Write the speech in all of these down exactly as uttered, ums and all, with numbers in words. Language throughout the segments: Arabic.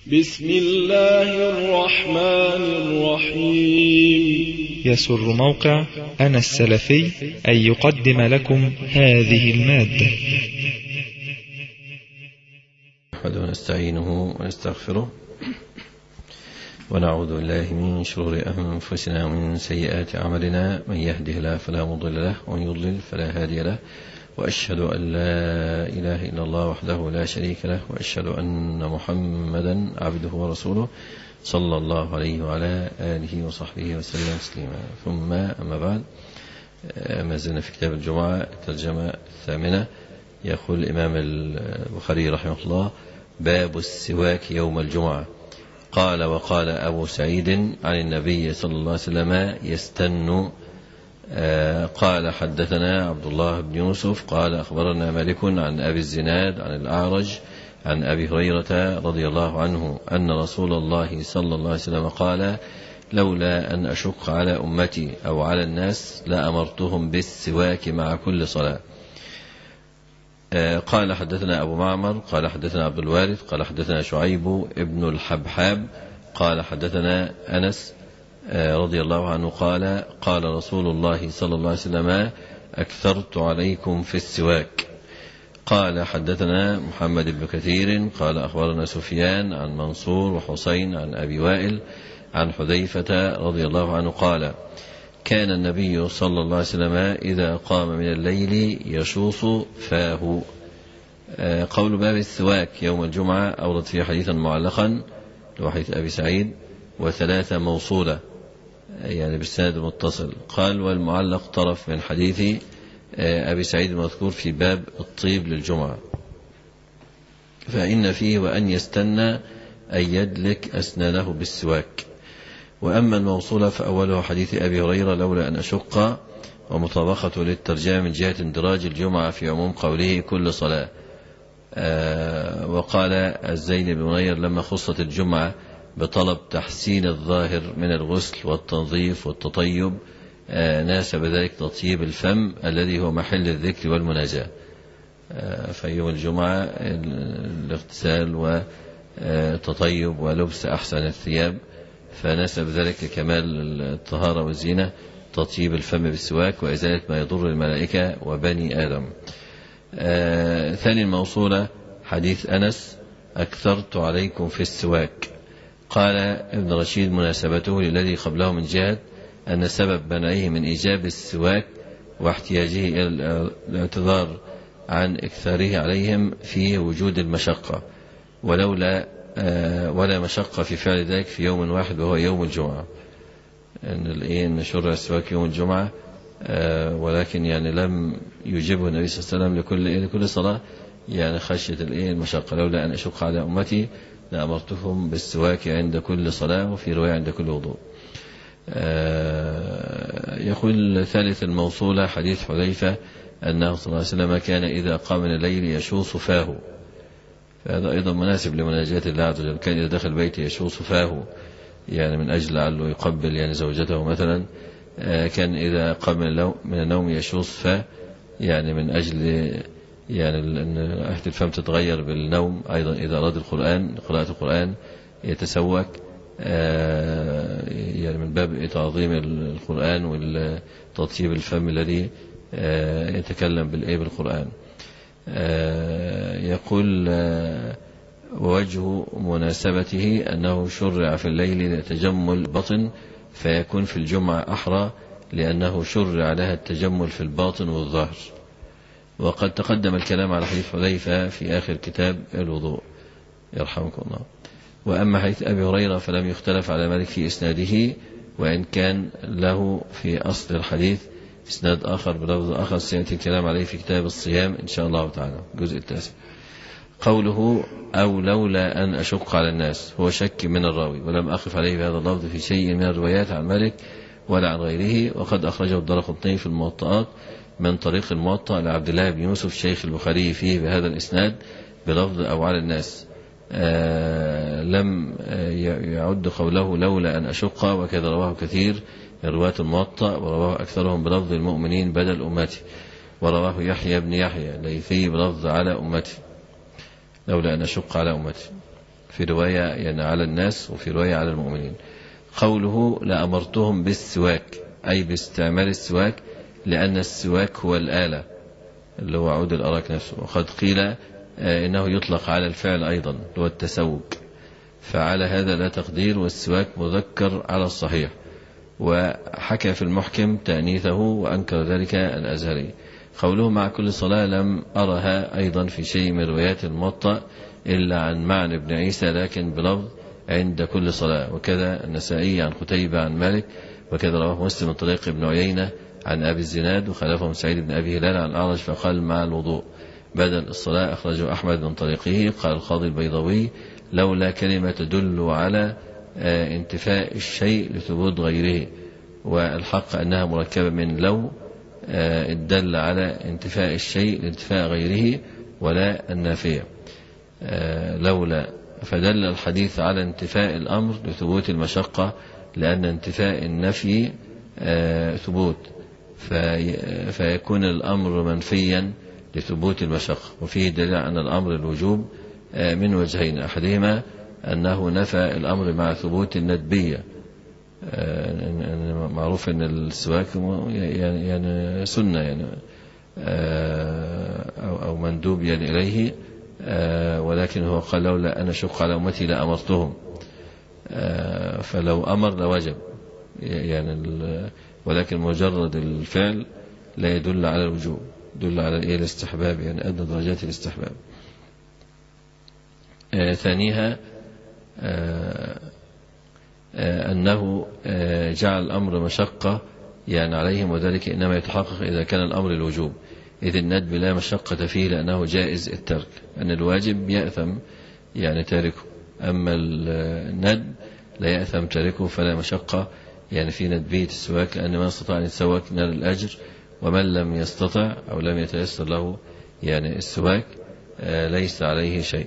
بسم الله الرحمن الرحيم. يسر موقع أنا السلفي أن يقدم لكم هذه المادة. نحمده ونستعينه ونستغفره ونعوذ بالله من شرور أنفسنا ومن سيئات أعمالنا، من يهده الله فلا مضل له ومن يضلل فلا هادي له، وأشهد أن لا إله إلا الله وحده لا شريك له، وأشهد أن محمدا عبده ورسوله صلى الله عليه وعلى آله وصحبه وسلم تسليما. ثم أما بعد، ما زلنا في كتاب الجمعة الترجمة الثامنة. يقول الإمام البخاري رحمه الله: باب السواك يوم الجمعة. قال: وقال أبو سعيد عن النبي صلى الله عليه وسلم: يستن. قال: حدثنا عبد الله بن يوسف قال: أخبرنا مالك عن أبي الزناد عن الأعرج عن أبي هريرة رضي الله عنه أن رسول الله صلى الله عليه وسلم قال: لولا أن أشق على أمتي أو على الناس لأمرتهم بالسواك مع كل صلاة. قال: حدثنا أبو معمر قال: حدثنا عبد الوارث قال: حدثنا شعيب ابن الحبحاب قال: حدثنا أنس رضي الله عنه قال: قال رسول الله صلى الله عليه وسلم: أكثرت عليكم في السواك. قال: حدثنا محمد بن كثير قال: أخبرنا سفيان عن منصور وحسين عن أبي وائل عن حذيفة رضي الله عنه قال: كان النبي صلى الله عليه وسلم إذا قام من الليل يشوص فاه. قول باب السواك يوم الجمعة أورد فيه حديثا معلقا لحديث أبي سعيد وثلاثة موصولة يعني بالسند المتصل. قال: والمعلق طرف من حديث أبي سعيد المذكور في باب الطيب للجمعة، فإن فيه: وأن يستنى أن يدلك أسنانه بالسواك. وأما الموصولة فأوله حديث أبي هريرة: لولا أن أشق، ومطابقة للترجمة من جهة اندراج الجمعة في عموم قوله كل صلاة. آه وقال الزين بن منير: لما خصت الجمعة بطلب تحسين الظاهر من الغسل والتنظيف والتطيب آه ناسب ذلك تطيب الفم الذي هو محل الذكر والمناجاة. آه في يوم الجمعة الاغتسال والتطيب ولبس أحسن الثياب، فناسب ذلك لكمال الطهارة والزينة تطيب الفم بالسواك وإزالة ما يضر الملائكة وبني آدم. آه ثاني الموصولة حديث أنس: أكثرت عليكم في السواك. قال ابن رشيد: مناسبته للذي قبله من جهة أن سبب منعه من إيجاب السواك واحتياجه إلى الاعتذار عن إكثاره عليهم في وجود المشقة، ولولا آه ولا مشقة في فعل ذلك في يوم واحد وهو يوم الجمعة. إن إن شرع السواك يوم الجمعة، آه ولكن يعني لم يجبه النبي صلى الله عليه وسلم لكل لكل صلاة، يعني خشية المشقة. لولا أن أشق على أمتي لأمرتهم بالسواك عند كل صلاة، وفي رواية عند كل وضوء. آه يقول ثالث الموصولة حديث حذيفة أنه صلى الله عليه وسلم كان إذا قام من الليل يشوص فاه، فهذا أيضا مناسب لمناجاة الله عز وجل. كان إذا دخل بيته يشوص فاه، يعني من أجل لعله يقبل يعني زوجته مثلا. آه كان إذا قام من النوم يشوص فاه، يعني من أجل يعني أن رائحة الفم تتغير بالنوم. أيضا إذا أراد القرآن قراءة القرآن يتسوك، آه يعني من باب تعظيم القرآن والتطيب الفم الذي آه يتكلم بالإيه بالقرآن. آه يقول: آه ووجه مناسبته أنه شرع في الليل لتجمل البطن، فيكون في الجمعة أحرى لأنه شرع لها التجمل في الباطن والظهر. وقد تقدم الكلام على حديث حذيفة في آخر كتاب الوضوء يرحمكم الله. وأما حديث أبي هريرة فلم يختلف على مالك في إسناده، وإن كان له في أصل الحديث إسناد آخر بلفظ آخر سيأتي الكلام عليه في كتاب الصيام إن شاء الله تعالى الجزء التاسع. قوله: أو لولا أن أشق على الناس، هو شك من الراوي، ولم أقف عليه بهذا اللفظ في شيء من الروايات عن مالك ولا عن غيره. وقد أخرجه الدارقطني في الموطئات من طريق الموطأ لعبد الله بن يوسف شيخ البخاري فيه بهذا الإسناد بلفظ أو على الناس. آه لم يعد قوله لولا أن أشق، وكذا رواه كثير من رواة الموطأ، ورواه أكثرهم بلفظ المؤمنين بدل أمتي، ورواه يحيى بن يحيى ليثي بلفظ على أمتي، لولا أن أشق على أمتي. في رواية يعني على الناس وفي رواية على المؤمنين. قوله لأمرتهم بالسواك أي باستعمال السواك، لأن السواك هو الآلة اللي هو عود الأراك نفسه. وقد قيل إنه يطلق على الفعل أيضا هو التسوك، فعلى هذا لا تقدير، والسواك مذكر على الصحيح. وحكى في المحكم تأنيثه وأنكر ذلك الأزهري. قوله مع كل صلاة لم أرها أيضا في شيء من روايات الموطأ إلا عن معن بن عيسى لكن بلفظ عند كل صلاة. وكذا النسائي عن قتيبة عن مالك، وكذا رواه مسلم من طريق ابن عيينة عن أبي الزناد، وخلفهم سعيد بن أبي هلال عن أعرج فقال مع الوضوء بدل الصلاة. أخرجه أحمد من طريقه. قال القاضي البيضاوي لولا كلمة تدل على انتفاء الشيء لثبوت غيره، والحق أنها مركبة من لو الدل على انتفاء الشيء لانتفاء غيره ولا النافية. لولا فدل الحديث على انتفاء الأمر لثبوت المشقة، لأن انتفاء النفي ثبوت، في فيكون الأمر منفيا لثبوت المشقة. وفيه دليل أن الأمر الوجوب من وجهين، أحدهما أنه نفى الأمر مع ثبوت الندبية، معروف أن السواك يعني, يعني سنة يعني أو, أو مندوب يعني إليه، ولكن هو قال لولا أن أشق على أمتي لأمرتهم، فلو أمر لوجب يعني، ولكن مجرد الفعل لا يدل على الوجوب، يدل على إيه الاستحباب، يعني أدنى درجات الاستحباب. ثانيها أنه جعل الأمر مشقة يعني عليهم، وذلك إنما يتحقق إذا كان الأمر الوجوب، إذ الندب لا مشقة فيه لأنه جائز الترك، أن الواجب يأثم يعني تاركه، أما الندب لا يأثم تاركه، فلا مشقة يعني في ندبية السواك، لأن من استطاع أن يتسوك نال الأجر، ومن لم يستطع أو لم يتيسر له يعني السواك ليس عليه شيء.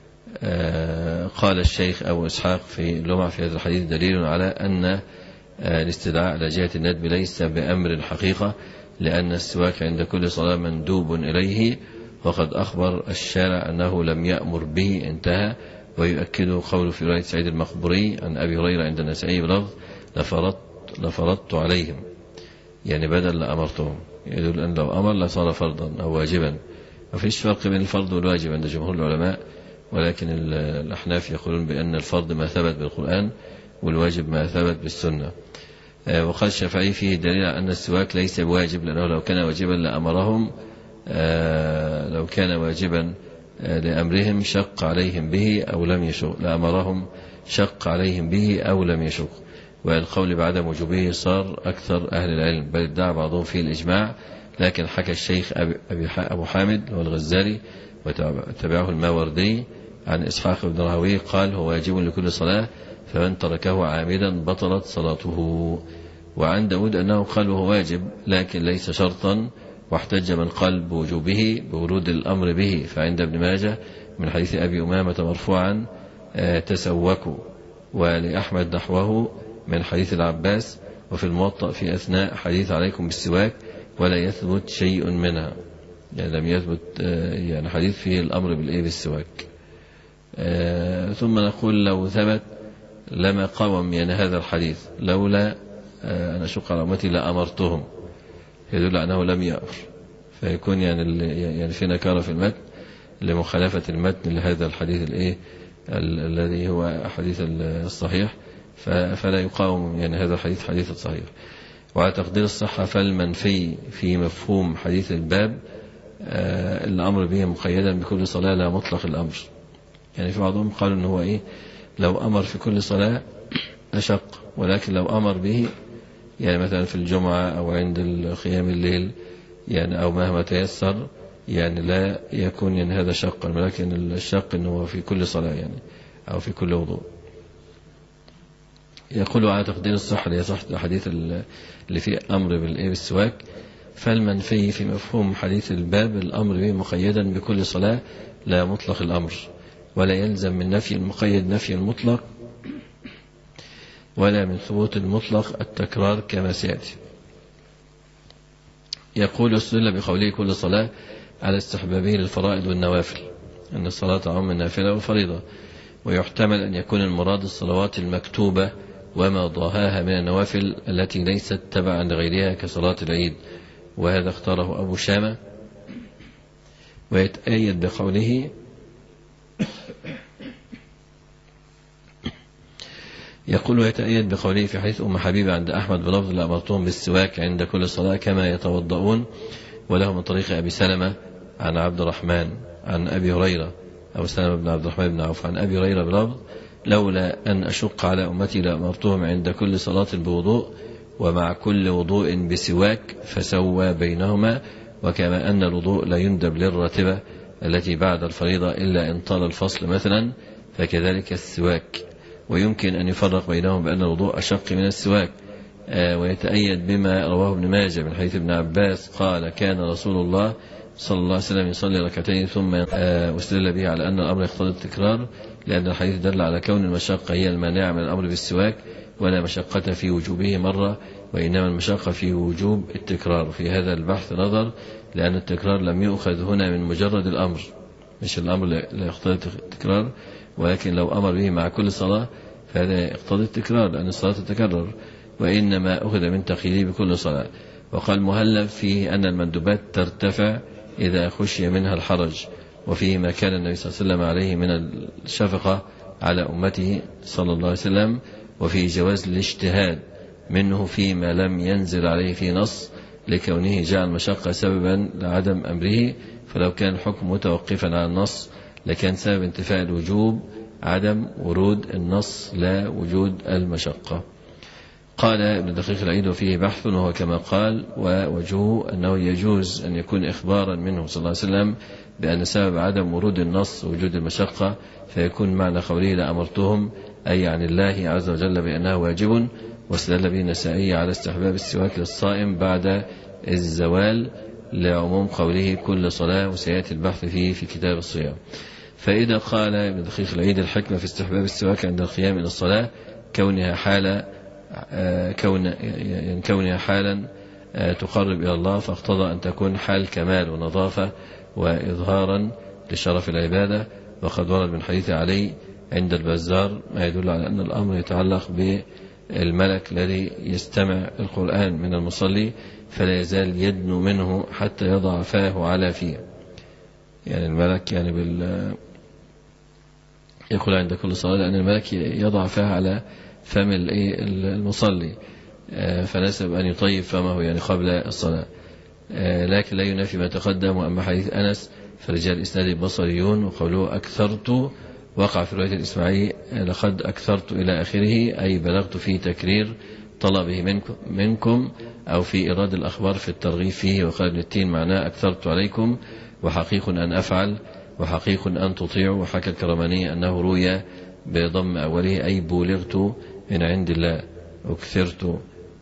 قال الشيخ أبو إسحاق في اللمع في هذا الحديث دليل على أن الاستدعاء على جهة الندب ليس بأمر حقيقة، لأن السواك عند كل صلاة مندوب إليه، وقد أخبر الشارع أنه لم يأمر به انتهى. ويؤكد قوله في رواية سعيد المقبري عن أبي هريرة عند النسائي بلفظ لفرضت, لفرضت عليهم، يعني بدل لأمرتهم، يدل أن لو أمر لصار فرضا أو واجبا. ما فيش فرق بين الفرض والواجب عند جمهور العلماء، ولكن الأحناف يقولون بأن الفرض ما ثبت بالقرآن والواجب ما ثبت بالسنة. وقال الشافعي فيه دليل على أن السواك ليس بواجب، لأنه لو كان واجبا لأمرهم، لو كان واجبا لأمرهم شق عليهم به أو لم يشق، لأمرهم شق عليهم به أو لم يشق. والقول بعدم وجوبه صار أكثر أهل العلم، بل ادعى بعضهم فيه الإجماع، لكن حكى الشيخ أبو حامد والغزالي وتبعه الماوردي عن إسحاق بن راهويه قال هو واجب لكل صلاة، فمن تركه عامدا بطلت صلاته. وعن داود أنه قال وهو واجب لكن ليس شرطا، واحتج من قال بوجوبه بورود الأمر به، فعند ابن ماجه من حديث أبي أمامة مرفوعا تسوكوا، ولأحمد نحوه من حديث العباس، وفي الموطأ في أثناء حديث عليكم بالسواك ولا يثبت شيء منها، يعني لم يثبت يعني حديث فيه الأمر بالإيه بالسواك. ثم نقول لو ثبت لما قوم يعني هذا الحديث لولا أن أشق على أمتي لأمرتهم، يدل أنه لم يأمر، فيكون يعني يعني في نكارة في المتن لمخالفة المتن لهذا الحديث الإيه الذي هو حديث الصحيح، فلا يقاوم يعني هذا الحديث حديث الصحيح. وعلى تقدير الصحة فالمنفي في مفهوم حديث الباب الأمر به مقيدا بكل صلاة لا مطلق الأمر، يعني في بعضهم قالوا إن هو إيه لو أمر في كل صلاة أشق، ولكن لو أمر به يعني مثلا في الجمعة أو عند قيام الليل يعني أو مهما تيسر يعني لا يكون يعني هذا شقا، ولكن الشق إنه في كل صلاة يعني أو في كل وضوء. يقول على تقدير الصحة اللي هي صحة الحديث اللي فيه أمر بالسواك، فالمنفي في مفهوم حديث الباب الأمر به مقيدا بكل صلاة لا مطلق الأمر، ولا يلزم من نفي المقيد نفي المطلق، ولا من ثبوت المطلق التكرار كما سيأتي. يقول استدل بقوله كل صلاة على استحبابه للفرائض والنوافل، أن الصلاة عم النافلة والفريضة، ويحتمل أن يكون المراد الصلوات المكتوبة وما ضاهاها من النوافل التي ليست تبعا لغيرها كصلاة العيد، وهذا اختاره أبو شامة. ويتأيد بقوله يقول ويتأيد بقوله في حديث أم حبيبة عند أحمد بلفظ لأمرتهم بالسواك عند كل صلاة كما يتوضؤون، وله من طريق أبي سلمة عن عبد الرحمن عن أبي هريرة أو سلمة بن عبد الرحمن بن عوف عن أبي هريرة بلفظ لولا أن أشق على أمتي لأمرتهم عند كل صلاة بوضوء ومع كل وضوء بسواك فسوى بينهما، وكما أن الوضوء لا يندب للراتبة التي بعد الفريضة إلا إن طال الفصل مثلا فكذلك السواك، ويمكن أن يفرق بينهم بأن الوضوء أشق من السواك. آه ويتأيد بما رواه ابن ماجه من حديث ابن عباس قال كان رسول الله صلى الله عليه وسلم يصلي ركعتين ثم آه واستدل به على أن الأمر يقتضي التكرار، لأن الحديث دل على كون المشقة هي المانعة من الأمر بالسواك، ولا مشقة في وجوبه مرة، وإنما المشقة في وجوب التكرار. في هذا البحث نظر، لأن التكرار لم يؤخذ هنا من مجرد الأمر، مش الأمر لا يقتضي التكرار، ولكن لو أمر به مع كل صلاة فهذا يقتضي التكرار لأن الصلاة تتكرر، وإنما أخذ من تقييده بكل صلاة. وقال مهلب فيه أن المندوبات ترتفع إذا خشي منها الحرج، وفيه ما كان النبي صلى الله عليه وسلم عليه من الشفقة على أمته صلى الله عليه وسلم، وفي جواز الاجتهاد منه فيما لم ينزل عليه في نص لكونه جعل مشقة سببا لعدم أمره، فلو كان الحكم متوقفا على النص لكان سبب انتفاء الوجوب عدم ورود النص لا وجود المشقة. قال ابن دقيق العيد وفيه بحث، وهو كما قال ووجهه أنه يجوز أن يكون إخبارا منه صلى الله عليه وسلم بأن سبب عدم ورود النص وجود المشقة، فيكون معنى قوله لأمرتهم أي عن الله عز وجل بأنه واجب، واستدل به النسائي على استحباب السواك للصائم بعد الزوال لعموم قوله كل صلاة، وسيأتي البحث فيه في كتاب الصيام. فإذا قال ابن دقيق العيد الحكمة في استحباب السواك عند القيام إلى الصلاة كونها حالة كون كونها حالا تقرب إلى الله، فاقتضى أن تكون حال كمال ونظافة وإظهارا لشرف العبادة. وقد ورد من حديث علي عند البزار ما يدل على أن الأمر يتعلق بالملك الذي يستمع القرآن من المصلي فلا يزال يدنو منه حتى يضع فاه على فيه، يعني الملك يعني بال يقول عند كل صلاة لأن الملك يضع فاه على فم المصلي، فنسب أن يطيب فمه يعني قبل الصلاة، لكن لا ينافي ما تقدم. وأما حديث أنس فرجال إسناد بصريون، وقوله أكثرت وقع في رواية الإسماعيلي لقد أكثرت إلى آخره، أي بلغت في تكرير طلبه منكم, منكم أو في إيراد الأخبار في الترغيب فيه. وقال ابن التين معناه أكثرت عليكم، وحقيق أن أفعل وحقيق أن تطيعوا. وحكى الكرماني أنه روي بضم أوله أي بولغت من عند الله، أكثرت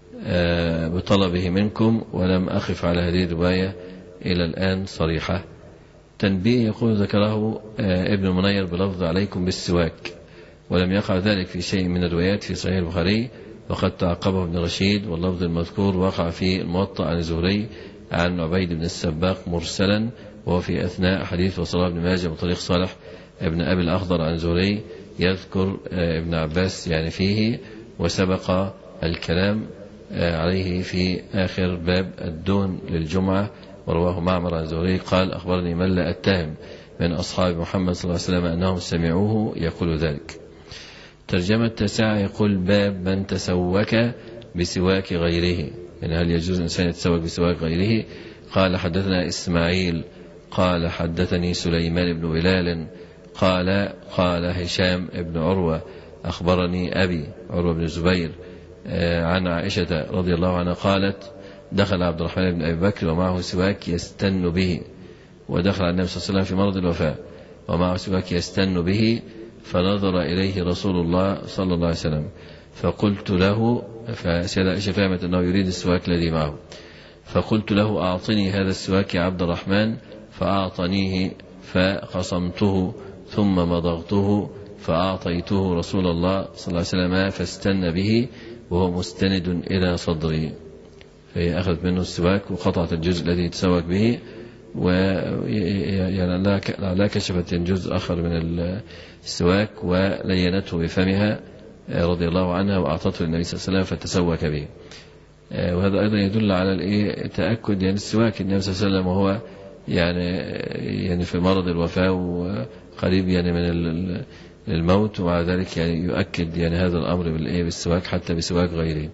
بطلبه منكم، ولم أخف على هذه الرواية إلى الآن صريحة. تنبيه يقول ذكره ابن المنير بلفظ عليكم بالسواك، ولم يقع ذلك في شيء من الروايات في صحيح البخاري، وقد تعقبه ابن رشيد، واللفظ المذكور وقع في الموطأ عن الزهري عن عبيد بن السباق مرسلا، وهو في أثناء حديث وصلاه ابن ماجه بطريق صالح ابن أبي الأخضر عن الزهري يذكر ابن عباس يعني فيه، وسبق الكلام عليه في آخر باب الدون للجمعة. ورواه معمر عن الزهري قال أخبرني من لا أتهم من أصحاب محمد صلى الله عليه وسلم أنهم سمعوه يقول ذلك. ترجمة تسعة يقول باب من تسوك بسواك غيره، يعني هل يجوز الإنسان يتسوك بسواك غيره؟ قال حدثنا إسماعيل قال حدثني سليمان بن بلال قال قال هشام بن عروة أخبرني أبي عروة بن الزبير عن عائشة رضي الله عنها قالت دخل عبد الرحمن بن أبي بكر ومعه سواك يستن به، ودخل على النبي صلى الله عليه وسلم في مرض الوفاة ومعه سواك يستن به، فنظر إليه رسول الله صلى الله عليه وسلم فقلت له، فسيدة عائشة فهمت أنه يريد السواك الذي معه، فقلت له أعطني هذا السواك يا عبد الرحمن، فأعطنيه فقصمته ثم مضغته فأعطيته رسول الله صلى الله عليه وسلم فاستن به وهو مستند إلى صدري، فهي أخذت منه السواك وقطعت الجزء الذي يتسوك به ويعني لا كشفت جزء آخر من السواك ولينته بفمها رضي الله عنها وأعطته للنبي صلى الله عليه وسلم فتسوك به. وهذا أيضا يدل على الإيه تأكد يعني السواك النبي صلى الله عليه وسلم وهو يعني يعني في مرض الوفاة وقريب يعني من الموت، ومع ذلك يعني يؤكد يعني هذا الأمر بالإيه بالسواك حتى بسواك غيره.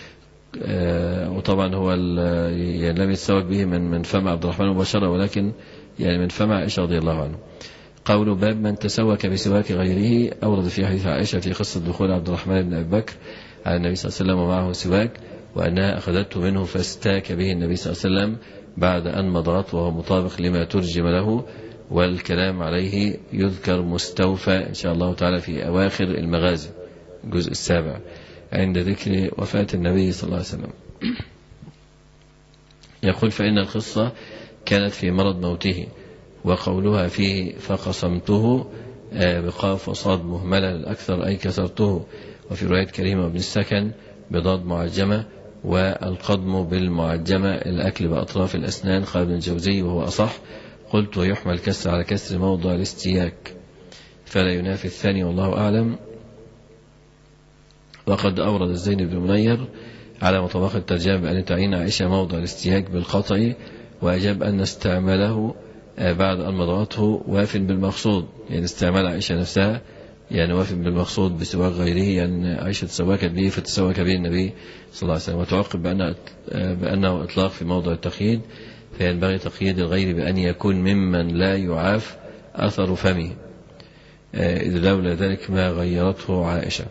وطبعا هو يعني لم يتسوك به من من فم عبد الرحمن مباشرة، ولكن يعني من فم عائشة رضي الله عنه. قول باب من تسوك بسواك غيره، أورد في حديث عائشة في قصة دخول عبد الرحمن بن أبي بكر على النبي صلى الله عليه وسلم ومعه سواك، وأنها أخذته منه فاستاك به النبي صلى الله عليه وسلم بعد أن مضغت، وهو مطابق لما ترجم له، والكلام عليه يذكر مستوفى إن شاء الله تعالى في أواخر المغازي الجزء السابع عند ذكر وفاة النبي صلى الله عليه وسلم. يقول فإن القصة كانت في مرض موته، وقولها فيه فقسمته بقاف وصاد مهملة الأكثر أي كسرته، وفي رواية كريمة بن السكن بضاد معجمة، والقضم بالمعجمة الأكل بأطراف الأسنان. قال ابن الجوزي وهو أصح، قلت ويحمل كسر على كسر موضع الاستياك فلا ينافي الثاني والله أعلم. وقد أورد الزين بن منير على مطابق الترجمة بأن تعين عائشة موضع الاستياك بالقطع، وأجاب أن استعمله بعد أن مضغته واف بالمقصود، يعني استعمال عائشة نفسها يعني واف بالمقصود بسواك غيره، يعني عائشة تسوكت به فتسوك به النبي صلى الله عليه وسلم. وتعقب بأنه, بأنه إطلاق في موضع التقييد، فينبغي تقييد الغير بأن يكون ممن لا يعاف أثر فمه، إذ لولا ذلك ما غيرته عائشة.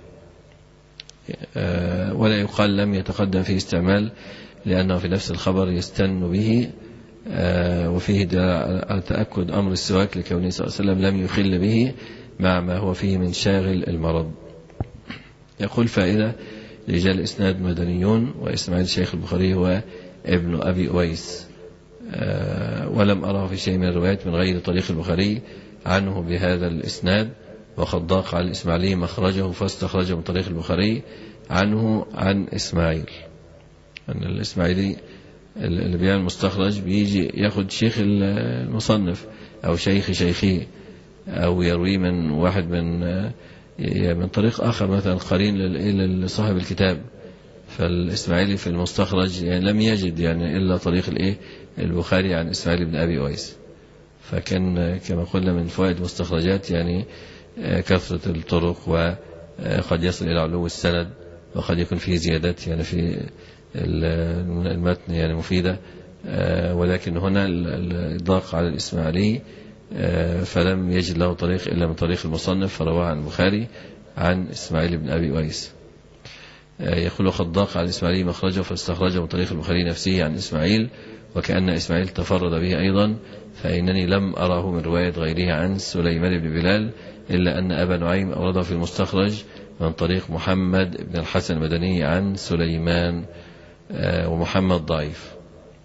ولا يقال لم يتقدم فيه استعمال، لأنه في نفس الخبر يستن به، وفيه على تأكد أمر السواك لكونه صلى الله عليه وسلم لم يخل به مع ما هو فيه من شاغل المرض. يقول فائدة: رجال الإسناد مدنيون، وإسماعيل شيخ البخاري هو ابن أبي أويس، ولم أره في شيء من الروايات من غير طريق البخاري عنه بهذا الإسناد، وقد ضاق على الإسماعيلي مخرجه فاستخرجه من طريق البخاري عنه عن إسماعيل. أن الإسماعيلي اللي بيعمل مستخرج بيجي ياخد شيخ المصنف أو شيخ شيخي، أو يروي من واحد من من طريق آخر مثلا قرين لصاحب الكتاب. فالإسماعيلي في المستخرج يعني لم يجد يعني إلا طريق الإيه البخاري عن إسماعيل بن أبي أويس. فكان كما قلنا من فوائد المستخرجات يعني كثرة الطرق، وقد يصل إلى علو السند، وقد يكون فيه زيادات يعني في المتن يعني مفيدة، ولكن هنا الضاق على الإسماعيلي فلم يجد له طريق إلا من طريق المصنف فرواه عن البخاري عن إسماعيل بن أبي أويس. يقول وقد ضاق على الإسماعيلي مخرجه فاستخرجه من طريق البخاري نفسه عن إسماعيل، وكأن إسماعيل تفرد به أيضا، فإنني لم أراه من رواية غيره عن سليمان بن بلال، إلا أن أبا نعيم أورده في المستخرج من طريق محمد بن الحسن المدني عن سليمان، ومحمد ضعيف.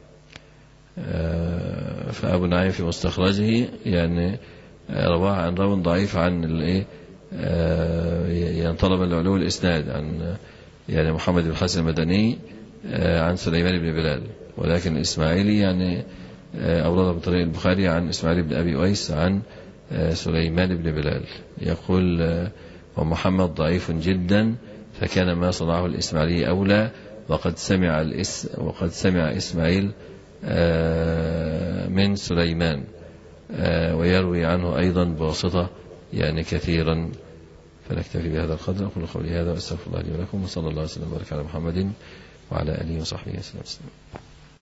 فأبو نعيم في مستخرجه يعني رواه عن راو ضعيف عن الايه يعني طلب العلو الإسناد عن يعني محمد بن الحسن المدني عن سليمان بن بلال، ولكن الإسماعيلي يعني أورده بطريق البخاري عن إسماعيل بن أبي أويس عن سليمان بن بلال. يقول ومحمد ضعيف جدا، فكان ما صنعه الإسماعيلي أولى، وقد سمع الإس وقد سمع إسماعيل من سليمان، ويروي عنه أيضا بواسطة يعني كثيرا. فنكتفي بهذا القدر. أقول قولي هذا وأستغفر الله لي ولكم، وصلى الله وسلم وبارك على محمد وعلى آله وصحبه وسلم.